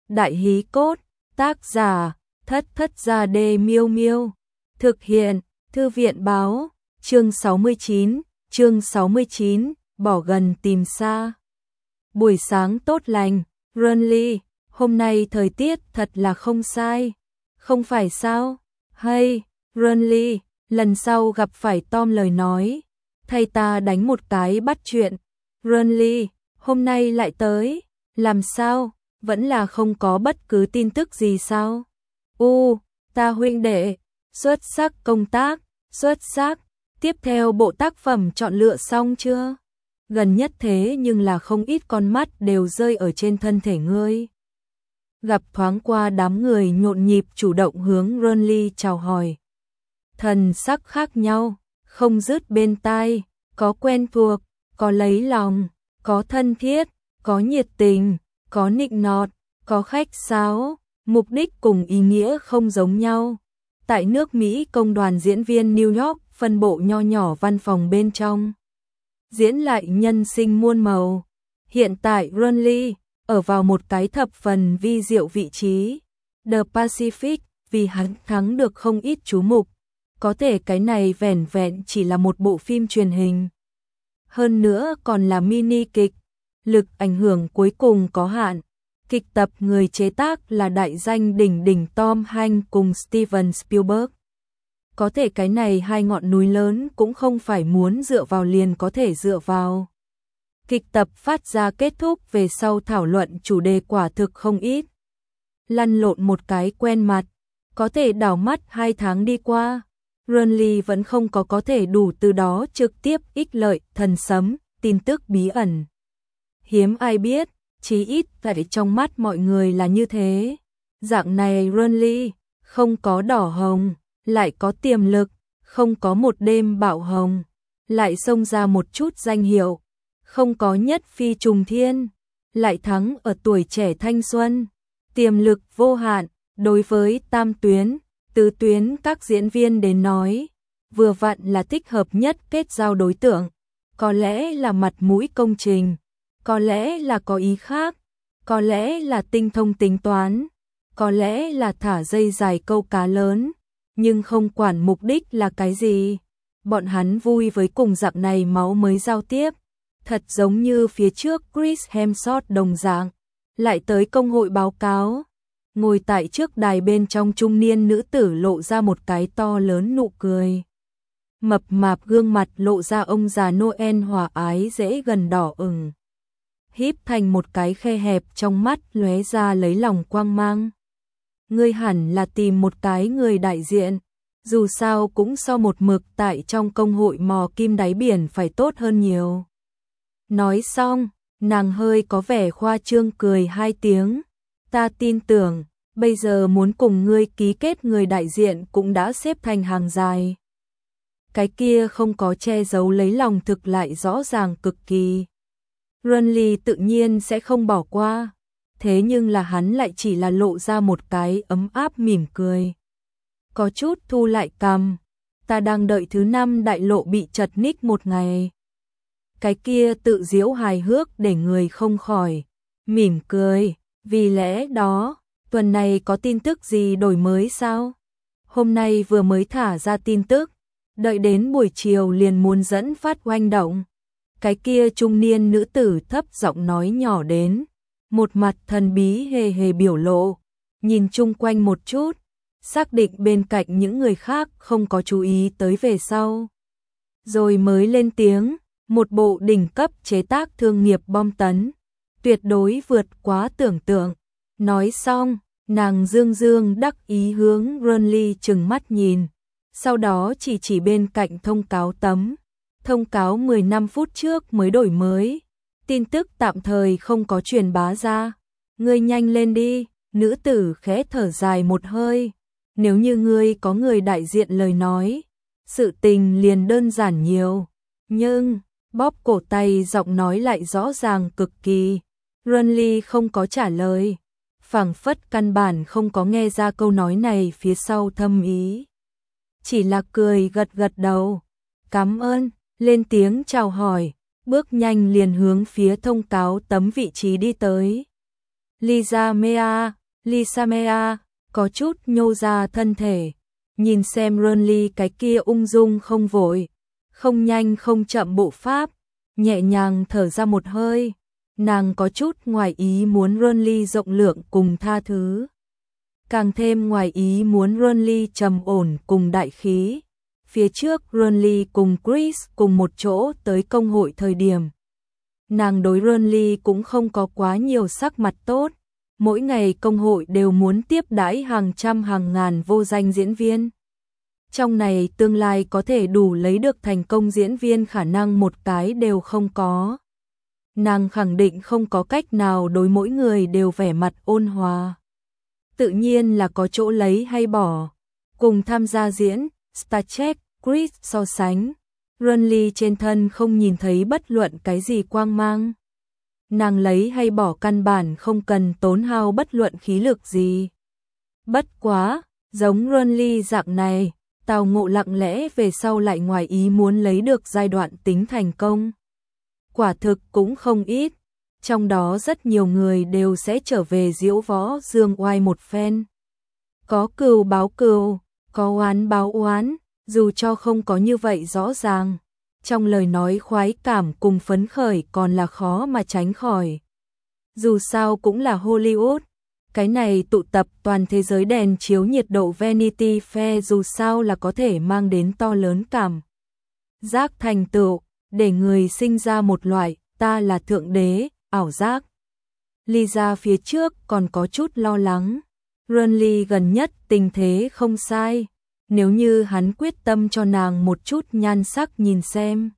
Đại hí cốt, tác giả, Thất Thất Gia Đê Miêu Miêu. Thực hiện, Thư viện báo, chương 69, bỏ gần tìm xa. Buổi sáng tốt lành, Runly, hôm nay thời tiết thật là không sai. Không phải sao? Hay, Runly, lần sau gặp phải Tom lời nói, thay ta đánh một cái bắt chuyện. Runly, hôm nay lại tới, làm sao? Vẫn là không có bất cứ tin tức gì sao? Ta huynh đệ, xuất sắc công tác, xuất sắc. Tiếp theo bộ tác phẩm chọn lựa xong chưa? Gần nhất thế nhưng là không ít con mắt đều rơi ở trên thân thể ngươi. Gặp thoáng qua đám người nhộn nhịp chủ động hướng Runly chào hỏi. Thần sắc khác nhau, không dứt bên tai, có quen thuộc, có lấy lòng, có thân thiết, có nhiệt tình, có nịnh nọt, có khách sáo, mục đích cùng ý nghĩa không giống nhau. Tại nước Mỹ công đoàn diễn viên New York phân bộ nho nhỏ văn phòng bên trong. Diễn lại nhân sinh muôn màu. Hiện tại Runly ở vào một cái thập phần vi diệu vị trí. The Pacific vì hắn thắng được không ít chú mục. Có thể cái này vẻn vẹn chỉ là một bộ phim truyền hình. Hơn nữa còn là mini kịch. Lực ảnh hưởng cuối cùng có hạn. Kịch tập người chế tác là đại danh đỉnh đỉnh Tom Hanks cùng Steven Spielberg. Có thể cái này hai ngọn núi lớn cũng không phải muốn dựa vào liền có thể dựa vào. Kịch tập phát ra kết thúc về sau thảo luận chủ đề quả thực không ít. Lăn lộn một cái quen mặt, có thể đảo mắt 2 tháng đi qua. Runly vẫn không có thể đủ từ đó trực tiếp ích lợi, thần sấm, tin tức bí ẩn. Hiếm ai biết, chí ít tại trong mắt mọi người là như thế. Dạng này Runly, không có đỏ hồng, lại có tiềm lực, không có một đêm bạo hồng, lại xông ra một chút danh hiệu, không có nhất phi trùng thiên, lại thắng ở tuổi trẻ thanh xuân, tiềm lực vô hạn. Đối với tam tuyến, tứ tuyến các diễn viên đến nói, vừa vặn là thích hợp nhất kết giao đối tượng, có lẽ là mặt mũi công trình, có lẽ là có ý khác, có lẽ là tinh thông tính toán, có lẽ là thả dây dài câu cá lớn, nhưng không quản mục đích là cái gì. Bọn hắn vui với cùng dạng này máu mới giao tiếp, thật giống như phía trước Chris Hemsworth đồng dạng, lại tới công hội báo cáo. Ngồi tại trước đài bên trong trung niên nữ tử lộ ra một cái to lớn nụ cười. Mập mạp gương mặt lộ ra ông già Noel hòa ái dễ gần đỏ ửng. Híp thành một cái khe hẹp trong mắt lóe ra lấy lòng quang mang. Ngươi hẳn là tìm một cái người đại diện, dù sao cũng so một mực tại trong công hội mò kim đáy biển phải tốt hơn nhiều. Nói xong, nàng hơi có vẻ khoa trương cười 2 tiếng. Ta tin tưởng, bây giờ muốn cùng ngươi ký kết người đại diện cũng đã xếp thành hàng dài. Cái kia không có che giấu lấy lòng thực lại rõ ràng cực kỳ. Runly tự nhiên sẽ không bỏ qua, thế nhưng là hắn lại chỉ là lộ ra một cái ấm áp mỉm cười. Có chút thu lại cằm, ta đang đợi thứ 5 đại lộ bị chật ních một ngày. Cái kia tự giễu hài hước để người không khỏi mỉm cười. Vì lẽ đó, tuần này có tin tức gì đổi mới sao? Hôm nay vừa mới thả ra tin tức, đợi đến buổi chiều liền muốn dẫn phát oanh động. Cái kia trung niên nữ tử thấp giọng nói nhỏ đến, một mặt thần bí hề hề biểu lộ, nhìn chung quanh một chút, xác định bên cạnh những người khác không có chú ý tới về sau. Rồi mới lên tiếng, một bộ đỉnh cấp chế tác thương nghiệp bom tấn. Tuyệt đối vượt quá tưởng tượng. Nói xong, nàng dương dương đắc ý hướng Runly trừng mắt nhìn. Sau đó chỉ bên cạnh thông cáo tấm. Thông cáo 15 phút trước mới đổi mới. Tin tức tạm thời không có truyền bá ra. Ngươi nhanh lên đi, nữ tử khẽ thở dài một hơi. Nếu như ngươi có người đại diện lời nói, sự tình liền đơn giản nhiều. Nhưng, bóp cổ tay giọng nói lại rõ ràng cực kỳ. Runly không có trả lời, phảng phất căn bản không có nghe ra câu nói này phía sau thâm ý. Chỉ là cười gật gật đầu, cảm ơn, lên tiếng chào hỏi, bước nhanh liền hướng phía thông cáo tấm vị trí đi tới. Lisa Mea, Lisa Mea có chút nhô ra thân thể, nhìn xem Renly cái kia ung dung không vội, không nhanh không chậm bộ pháp, nhẹ nhàng thở ra một hơi, nàng có chút ngoài ý muốn Renly rộng lượng cùng tha thứ. Càng thêm ngoài ý muốn Renly trầm ổn cùng đại khí. Phía trước Renly cùng Chris cùng một chỗ tới công hội thời điểm. Nàng đối Renly cũng không có quá nhiều sắc mặt tốt. Mỗi ngày công hội đều muốn tiếp đãi hàng trăm hàng ngàn vô danh diễn viên. Trong này tương lai có thể đủ lấy được thành công diễn viên khả năng một cái đều không có. Nàng khẳng định không có cách nào đối mỗi người đều vẻ mặt ôn hòa. Tự nhiên là có chỗ lấy hay bỏ. Cùng tham gia diễn, Star Trek, Chris so sánh. Renly trên thân không nhìn thấy bất luận cái gì quang mang. Nàng lấy hay bỏ căn bản không cần tốn hao bất luận khí lực gì. Bất quá, giống Renly dạng này, tào ngộ lặng lẽ về sau lại ngoài ý muốn lấy được giai đoạn tính thành công. Quả thực cũng không ít, trong đó rất nhiều người đều sẽ trở về diễu võ dương oai một phen. Có cừu báo cừu, có oán báo oán, dù cho không có như vậy rõ ràng. Trong lời nói khoái cảm cùng phấn khởi còn là khó mà tránh khỏi. Dù sao cũng là Hollywood, cái này tụ tập toàn thế giới đèn chiếu nhiệt độ Vanity Fair dù sao là có thể mang đến to lớn cảm giác thành tựu, để người sinh ra một loại ta là thượng đế, ảo giác. Lisa phía trước còn có chút lo lắng. Renly gần nhất tình thế không sai. Nếu như hắn quyết tâm cho nàng một chút nhan sắc nhìn xem,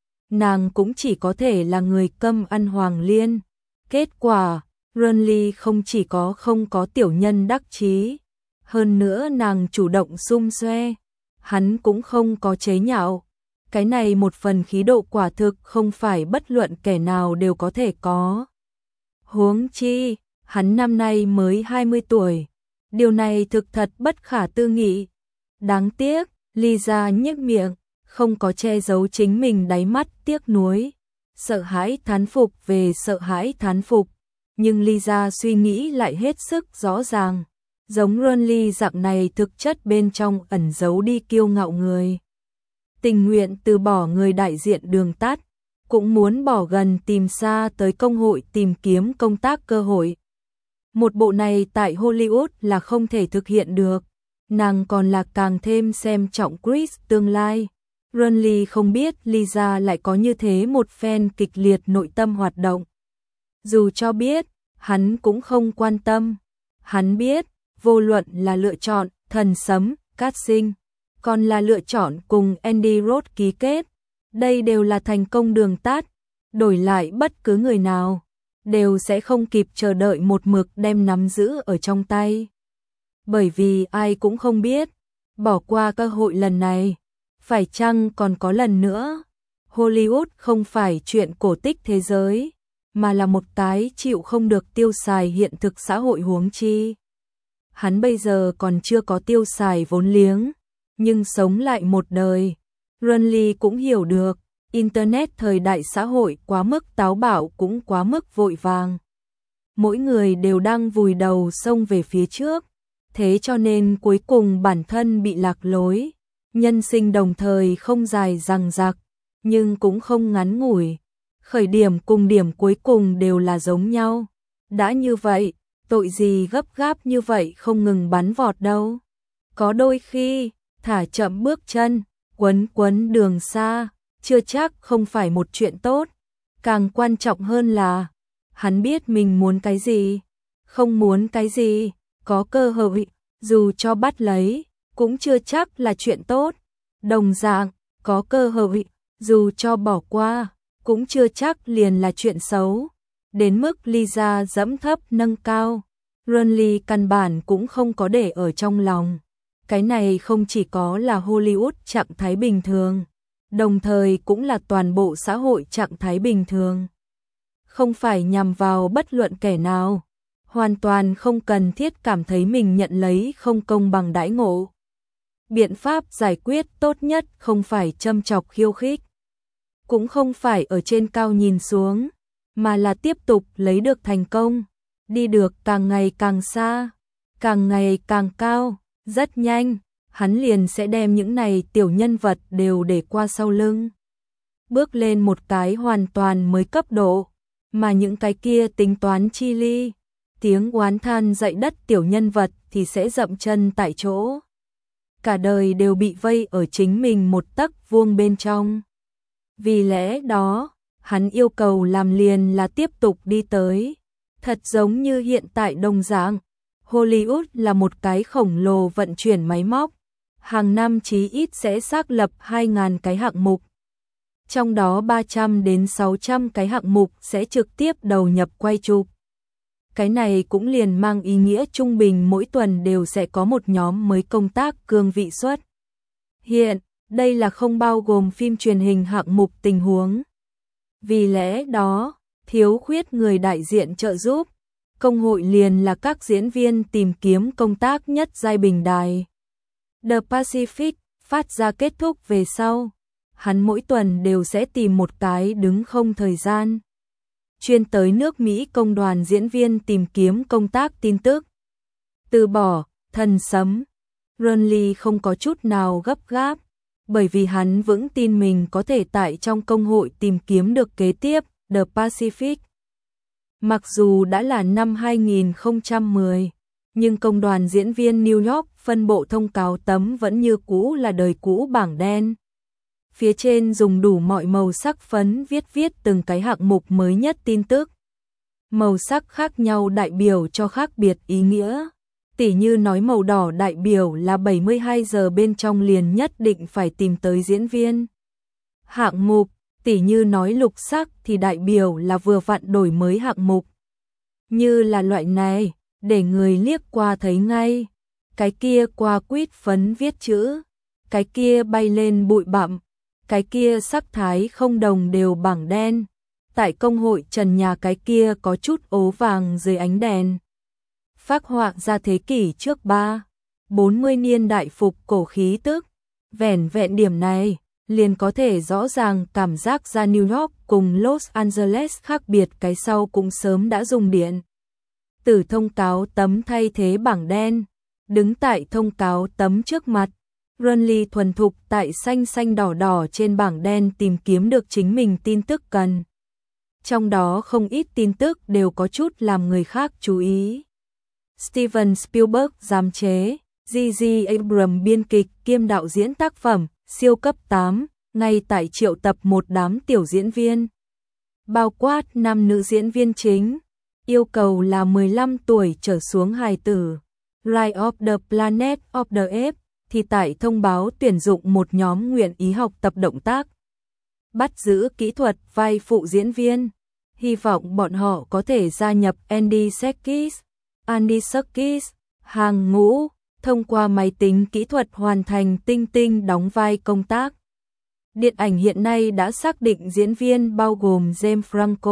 nàng cũng chỉ có thể là người câm ăn hoàng liên. Kết quả, Renly không chỉ không có tiểu nhân đắc chí, hơn nữa nàng chủ động xung xoe, hắn cũng không có chế nhạo. Cái này một phần khí độ quả thực không phải bất luận kẻ nào đều có thể có. Huống chi, hắn năm nay mới 20 tuổi. Điều này thực thật bất khả tư nghị. Đáng tiếc, Lisa nhếch miệng, không có che giấu chính mình đáy mắt tiếc nuối. Sợ hãi thán phục về sợ hãi thán phục. Nhưng Lisa suy nghĩ lại hết sức rõ ràng. Giống Renly dạng này thực chất bên trong ẩn giấu đi kiêu ngạo người. Tình nguyện từ bỏ người đại diện đường tắt, cũng muốn bỏ gần tìm xa tới công hội tìm kiếm công tác cơ hội. Một bộ này tại Hollywood là không thể thực hiện được. Nàng còn là càng thêm xem trọng Chris tương lai. Renly không biết Lisa lại có như thế một phen kịch liệt nội tâm hoạt động. Dù cho biết, hắn cũng không quan tâm. Hắn biết, vô luận là lựa chọn thần sấm, casting, còn là lựa chọn cùng Andy Roth ký kết. Đây đều là thành công đường tắt. Đổi lại bất cứ người nào, đều sẽ không kịp chờ đợi một mực đem nắm giữ ở trong tay. Bởi vì ai cũng không biết, bỏ qua cơ hội lần này, phải chăng còn có lần nữa. Hollywood không phải chuyện cổ tích thế giới, mà là một cái chịu không được tiêu xài hiện thực xã hội huống chi. Hắn bây giờ còn chưa có tiêu xài vốn liếng, nhưng sống lại một đời. Renly cũng hiểu được, Internet thời đại xã hội quá mức táo bạo cũng quá mức vội vàng. Mỗi người đều đang vùi đầu xông về phía trước, thế cho nên cuối cùng bản thân bị lạc lối. Nhân sinh đồng thời không dài dằng dặc, nhưng cũng không ngắn ngủi. Khởi điểm cùng điểm cuối cùng đều là giống nhau. Đã như vậy, tội gì gấp gáp như vậy không ngừng bắn vọt đâu. Có đôi khi, thả chậm bước chân, quấn quấn đường xa, chưa chắc không phải một chuyện tốt. Càng quan trọng hơn là, hắn biết mình muốn cái gì, không muốn cái gì, có cơ hội, dù cho bắt lấy, cũng chưa chắc là chuyện tốt. Đồng dạng, có cơ hội, dù cho bỏ qua, cũng chưa chắc liền là chuyện xấu. Đến mức Lisa dẫm thấp nâng cao, Renly căn bản cũng không có để ở trong lòng. Cái này không chỉ có là Hollywood trạng thái bình thường, đồng thời cũng là toàn bộ xã hội trạng thái bình thường. Không phải nhằm vào bất luận kẻ nào, hoàn toàn không cần thiết cảm thấy mình nhận lấy không công bằng đãi ngộ. Biện pháp giải quyết tốt nhất không phải châm chọc khiêu khích, cũng không phải ở trên cao nhìn xuống, mà là tiếp tục lấy được thành công. đi được càng ngày càng xa, càng ngày càng cao, rất nhanh, hắn liền sẽ đem những này tiểu nhân vật đều để qua sau lưng. Bước lên một cái hoàn toàn mới cấp độ, mà những cái kia tính toán chi ly, tiếng oán than dậy đất tiểu nhân vật thì sẽ dậm chân tại chỗ. Cả đời đều bị vây ở chính mình một tấc vuông bên trong. Vì lẽ đó, hắn yêu cầu làm liền là tiếp tục đi tới. Thật giống như hiện tại đồng dạng, Hollywood là một cái khổng lồ vận chuyển máy móc. Hàng năm chí ít sẽ xác lập 2.000 cái hạng mục. Trong đó 300 đến 600 cái hạng mục sẽ trực tiếp đầu nhập quay chụp. Cái này cũng liền mang ý nghĩa trung bình mỗi tuần đều sẽ có một nhóm mới công tác cương vị xuất. Hiện, đây là không bao gồm phim truyền hình hạng mục tình huống. Vì lẽ đó, thiếu khuyết người đại diện trợ giúp, công hội liền là các diễn viên tìm kiếm công tác nhất giai bình đài. The Pacific phát ra kết thúc về sau, hắn mỗi tuần đều sẽ tìm một cái đứng không thời gian. Chuyên tới nước Mỹ công đoàn diễn viên tìm kiếm công tác tin tức. Từ bỏ, thần sấm. Ronly không có chút nào gấp gáp, bởi vì hắn vững tin mình có thể tại trong công hội tìm kiếm được kế tiếp The Pacific. Mặc dù đã là năm 2010, nhưng công đoàn diễn viên New York phân bộ thông cáo tấm vẫn như cũ là đời cũ bảng đen. Phía trên dùng đủ mọi màu sắc phấn viết từng cái hạng mục mới nhất tin tức. Màu sắc khác nhau đại biểu cho khác biệt ý nghĩa. Tỉ như nói màu đỏ đại biểu là 72 giờ bên trong liền nhất định phải tìm tới diễn viên. Hạng mục, tỉ như nói lục sắc thì đại biểu là vừa vặn đổi mới hạng mục. Như là loại này, để người liếc qua thấy ngay. Cái kia qua quýt phấn viết chữ, cái kia bay lên bụi bặm, cái kia sắc thái không đồng đều bảng đen. Tại công hội trần nhà cái kia có chút ố vàng dưới ánh đèn. Phác họa ra thế kỷ trước 40 niên đại phục cổ khí tức. Vẻn vẹn điểm này, liền có thể rõ ràng cảm giác ra New York cùng Los Angeles khác biệt, cái sau cũng sớm đã dùng điện tử thông cáo tấm thay thế bảng đen. Đứng tại thông cáo tấm trước mặt, Ronly thuần thục tại xanh xanh đỏ đỏ trên bảng đen tìm kiếm được chính mình tin tức cần. Trong đó không ít tin tức đều có chút làm người khác chú ý. Steven Spielberg giám chế, J.J. Abrams biên kịch kiêm đạo diễn tác phẩm, siêu cấp 8, ngay tại triệu tập một đám tiểu diễn viên. Bao quát 5 nữ diễn viên chính, yêu cầu là 15 tuổi trở xuống hài tử. Rise of the Planet of the Apes thì tại thông báo tuyển dụng một nhóm nguyện ý học tập động tác. Bắt giữ kỹ thuật vai phụ diễn viên. Hy vọng bọn họ có thể gia nhập Andy Serkis, hàng ngũ, thông qua máy tính kỹ thuật hoàn thành tinh tinh đóng vai công tác. Điện ảnh hiện nay đã xác định diễn viên bao gồm James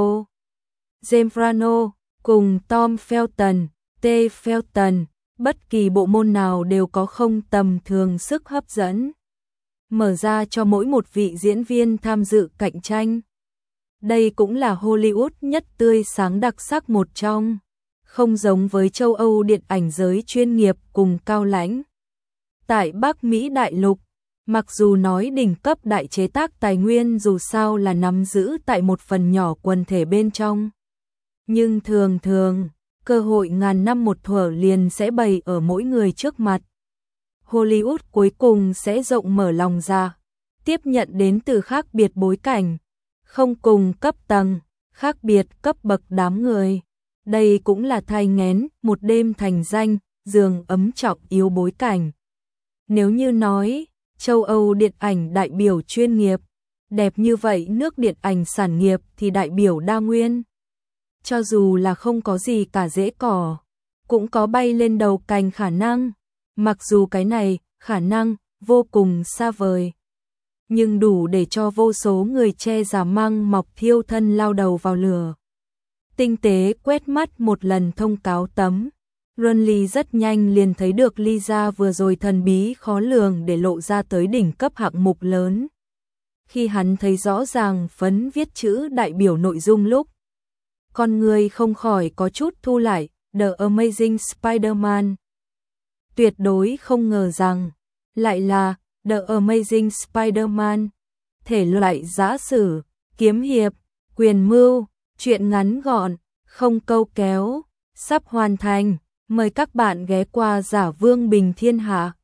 Franco cùng Tom Felton, T. Felton, bất kỳ bộ môn nào đều có không tầm thường sức hấp dẫn, mở ra cho mỗi một vị diễn viên tham dự cạnh tranh. Đây cũng là Hollywood nhất tươi sáng đặc sắc một trong, không giống với châu Âu điện ảnh giới chuyên nghiệp cùng cao lãnh. Tại Bắc Mỹ đại lục, mặc dù nói đỉnh cấp đại chế tác tài nguyên dù sao là nắm giữ tại một phần nhỏ quần thể bên trong, nhưng thường thường, cơ hội ngàn năm một thuở liền sẽ bày ở mỗi người trước mặt. Hollywood cuối cùng sẽ rộng mở lòng ra, tiếp nhận đến từ khác biệt bối cảnh, không cùng cấp tầng, khác biệt cấp bậc đám người. Đây cũng là thai nghén một đêm thành danh, giường ấm trọng yếu bối cảnh. Nếu như nói, châu Âu điện ảnh đại biểu chuyên nghiệp, đẹp như vậy nước điện ảnh sản nghiệp thì đại biểu đa nguyên. Cho dù là không có gì cả rễ cỏ, cũng có bay lên đầu cành khả năng, mặc dù cái này, khả năng, vô cùng xa vời. Nhưng đủ để cho vô số người che giả măng mọc thiêu thân lao đầu vào lửa. Tinh tế quét mắt một lần thông cáo tấm, Ronly rất nhanh liền thấy được Lisa vừa rồi thần bí khó lường để lộ ra tới đỉnh cấp hạng mục lớn. Khi hắn thấy rõ ràng phấn viết chữ đại biểu nội dung lúc, con người không khỏi có chút thu lại. The Amazing Spider-Man. Tuyệt đối không ngờ rằng lại là The Amazing Spider-Man. Thể loại giã sử, kiếm hiệp, quyền mưu, truyện ngắn gọn, không câu kéo, sắp hoàn thành. Mời các bạn ghé qua Giả Vương Bình Thiên Hạ.